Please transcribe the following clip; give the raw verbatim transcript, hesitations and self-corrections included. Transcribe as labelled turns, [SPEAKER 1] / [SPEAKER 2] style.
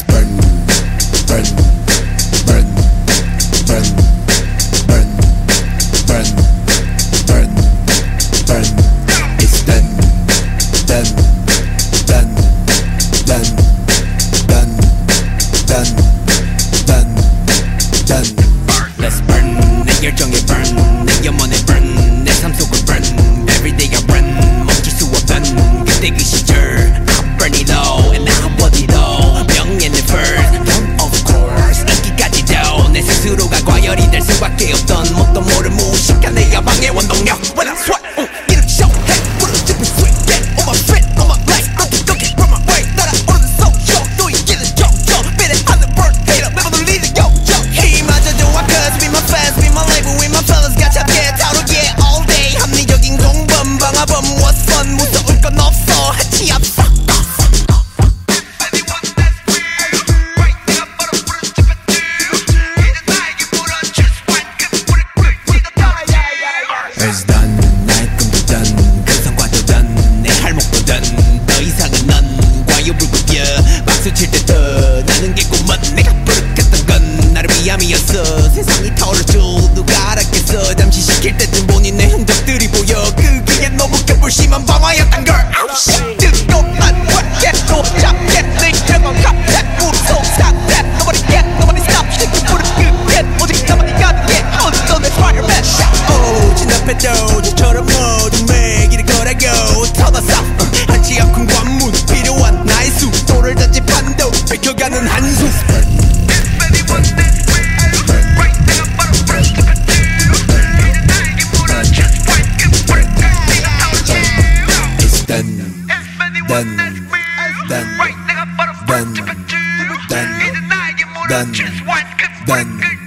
[SPEAKER 1] Let's burn, burn, burn, burn, burn, burn, burn, burn. It's done, done, done, done, done, done, done, done. Let's burn. 내 열정에 burn, 내 영혼에 burn, 내 삶 속을 burn. Everyday I run, 멈출 수 없던 그때 그 시절. I burn it all and I want it all. 명예는 first, done of course. 인기까지도 내 스스로가 과열이 될 수밖에 없던 뭣도 모를 무식한 내 야망의 원동력. When I sweat, uh, 이렇게 show해 부르짖은 sweet get on my feet, on my legs, 거기 거기 from my way. 따라오르는 소쇼 또 이기는 종종 비례하는 birthday 매번 울리는 요정. 힘마저 좋아 cause be my fans, be my label, with my fellas got 잡게 다루게 all day. 합리적인 공범 방화범 원선 무서울 건 없어 하치 앞서. It's done, 나의 꿈도 done, 그 성과도 done, 내 할목도 done. 더 이상은 넌 과유불급이야. 박수 칠 때 더 나는 게 꿈은 내가 부르겠던 건 나를 위함이었어. 세상이 털어줘 누가 알았겠어. 잠시 시킬 때쯤 보니 내 흔적들이 보여. 그게 너무 급불심한 방화였단 걸. 아우 씨 뜨겁만 꽉깨도 잡게 내 영혼 갑대 무서운 상대. Nobody get, nobody stop. 시키 부른 그게 오직 나만이 가능해. 어떤 내 fireman shot. 오 진압해도 저처럼 모든 매 길을 걸어고 터졌어. 한치 앞큰 관문 필요한 나의 수도를 전집한도 뺏겨가는 한숨. It's done, done, done, done, done, done, done.